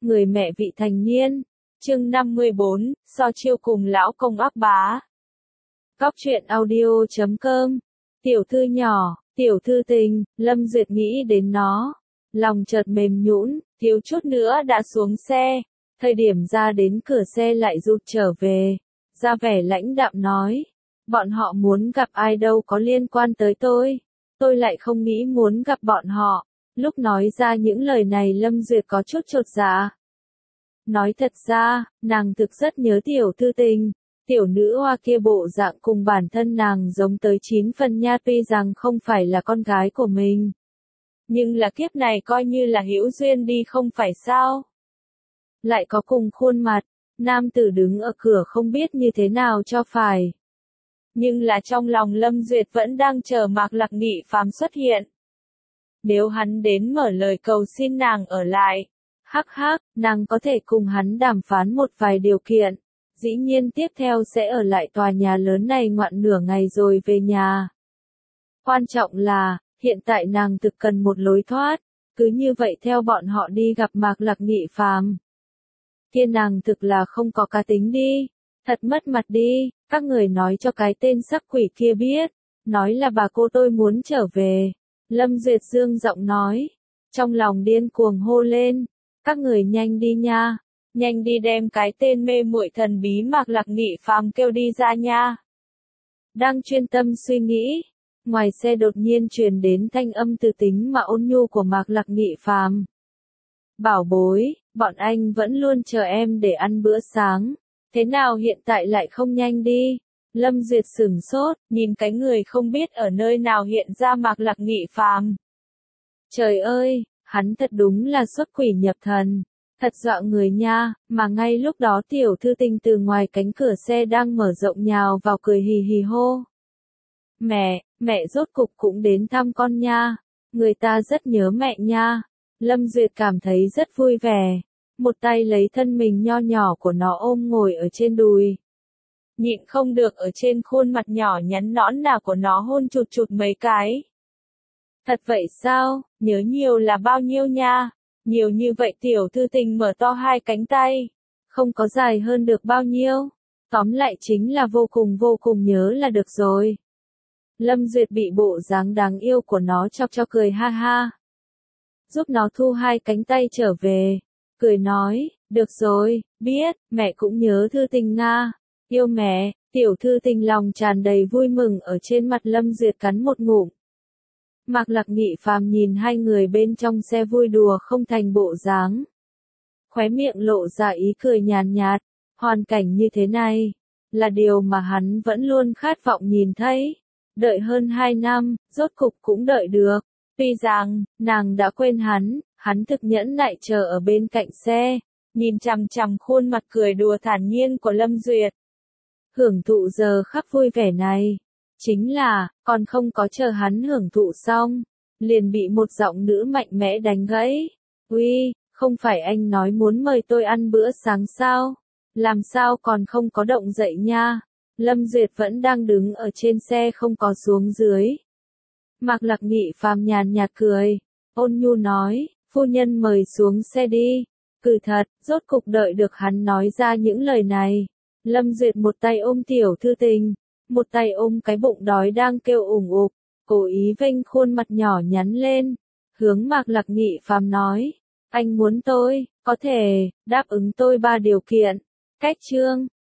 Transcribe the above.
người mẹ vị thành niên. Chương 54, so chiêu cùng lão công ác bá. Góc truyện audio.com. Tiểu thư nhỏ, tiểu thư tình, Lâm Duyệt nghĩ đến nó. Lòng chợt mềm nhũn, thiếu chút nữa đã xuống xe. Thời điểm ra đến cửa xe lại rụt trở về. Ra vẻ lãnh đạm nói. Bọn họ muốn gặp ai đâu có liên quan tới tôi. Tôi lại không nghĩ muốn gặp bọn họ. Lúc nói ra những lời này Lâm Duyệt có chút chột dạ. Nói thật ra, nàng thực rất nhớ tiểu thư tình. Tiểu nữ hoa kia bộ dạng cùng bản thân nàng giống tới 9 phần nha, tuy rằng không phải là con gái của mình. Nhưng là kiếp này coi như là hữu duyên đi không phải sao. Lại có cùng khuôn mặt, nam tử đứng ở cửa không biết như thế nào cho phải. Nhưng là trong lòng Lâm Duyệt vẫn đang chờ Mạc Lạc Nghị phàm xuất hiện. Nếu hắn đến mở lời cầu xin nàng ở lại, hắc hắc, nàng có thể cùng hắn đàm phán một vài điều kiện. Dĩ nhiên tiếp theo sẽ ở lại tòa nhà lớn này ngoạn nửa ngày rồi về nhà. Quan trọng là, hiện tại nàng thực cần một lối thoát, cứ như vậy theo bọn họ đi gặp Mạc Lạc Nghị phàm. Kia nàng thực là không có cá tính đi, thật mất mặt đi, các người nói cho cái tên sắc quỷ kia biết, nói là bà cô tôi muốn trở về. Lâm Duyệt dương giọng nói, trong lòng điên cuồng hô lên, các người nhanh đi nha. Nhanh đi đem cái tên mê muội thần bí Mạc Lạc Nghị phàm kêu đi ra nha. Đang chuyên tâm suy nghĩ, ngoài xe đột nhiên truyền đến thanh âm từ tính mà ôn nhu của Mạc Lạc Nghị phàm. Bảo bối, bọn anh vẫn luôn chờ em để ăn bữa sáng, thế nào hiện tại lại không nhanh đi? Lâm Duyệt sửng sốt, nhìn cái người không biết ở nơi nào hiện ra Mạc Lạc Nghị phàm. Trời ơi, hắn thật đúng là xuất quỷ nhập thần. Thật dọa người nha, mà ngay lúc đó tiểu thư tình từ ngoài cánh cửa xe đang mở rộng nhào vào cười hì hì hô. Mẹ rốt cục cũng đến thăm con nha, người ta rất nhớ mẹ nha. Lâm Duyệt cảm thấy rất vui vẻ, một tay lấy thân mình nho nhỏ của nó ôm ngồi ở trên đùi. Nhịn không được ở trên khuôn mặt nhỏ nhắn nõn nà của nó hôn chụt chụt mấy cái. Thật vậy sao, nhớ nhiều là bao nhiêu nha? Nhiều như vậy tiểu thư tình mở to hai cánh tay. Không có dài hơn được bao nhiêu. Tóm lại chính là vô cùng nhớ là được rồi. Lâm Duyệt bị bộ dáng đáng yêu của nó chọc cho cười ha ha. Giúp nó thu hai cánh tay trở về. Cười nói, được rồi, biết, mẹ cũng nhớ thư tình Nga. Yêu mẹ, tiểu thư tình lòng tràn đầy vui mừng ở trên mặt Lâm Duyệt cắn một ngụm. Mạc Lạc Nghị phàm nhìn hai người bên trong xe vui đùa không thành bộ dáng. Khóe miệng lộ ra ý cười nhàn nhạt, hoàn cảnh như thế này, là điều mà hắn vẫn luôn khát vọng nhìn thấy. Đợi hơn 2 năm, rốt cục cũng đợi được. Tuy rằng, nàng đã quên hắn thực nhẫn nại chờ ở bên cạnh xe, nhìn chằm chằm khuôn mặt cười đùa thản nhiên của Lâm Duyệt. Hưởng thụ giờ khắc vui vẻ này. Chính là, còn không có chờ hắn hưởng thụ xong, liền bị một giọng nữ mạnh mẽ đánh gãy. Uy, không phải anh nói muốn mời tôi ăn bữa sáng sao? Làm sao còn không có động dậy nha? Lâm Duyệt vẫn đang đứng ở trên xe không có xuống dưới. Mạc Lạc Nghị phàm nhàn nhạt cười, ôn nhu nói, phu nhân mời xuống xe đi. Cứ thật, rốt cục đợi được hắn nói ra những lời này. Lâm Duyệt một tay ôm tiểu thư tình, một tay ôm cái bụng đói đang kêu ủng ục, cố ý vênh khuôn mặt nhỏ nhắn lên, hướng Mạc Lạc Nghị phàm nói, anh muốn tôi, có thể, đáp ứng tôi 3 điều kiện. Cách chương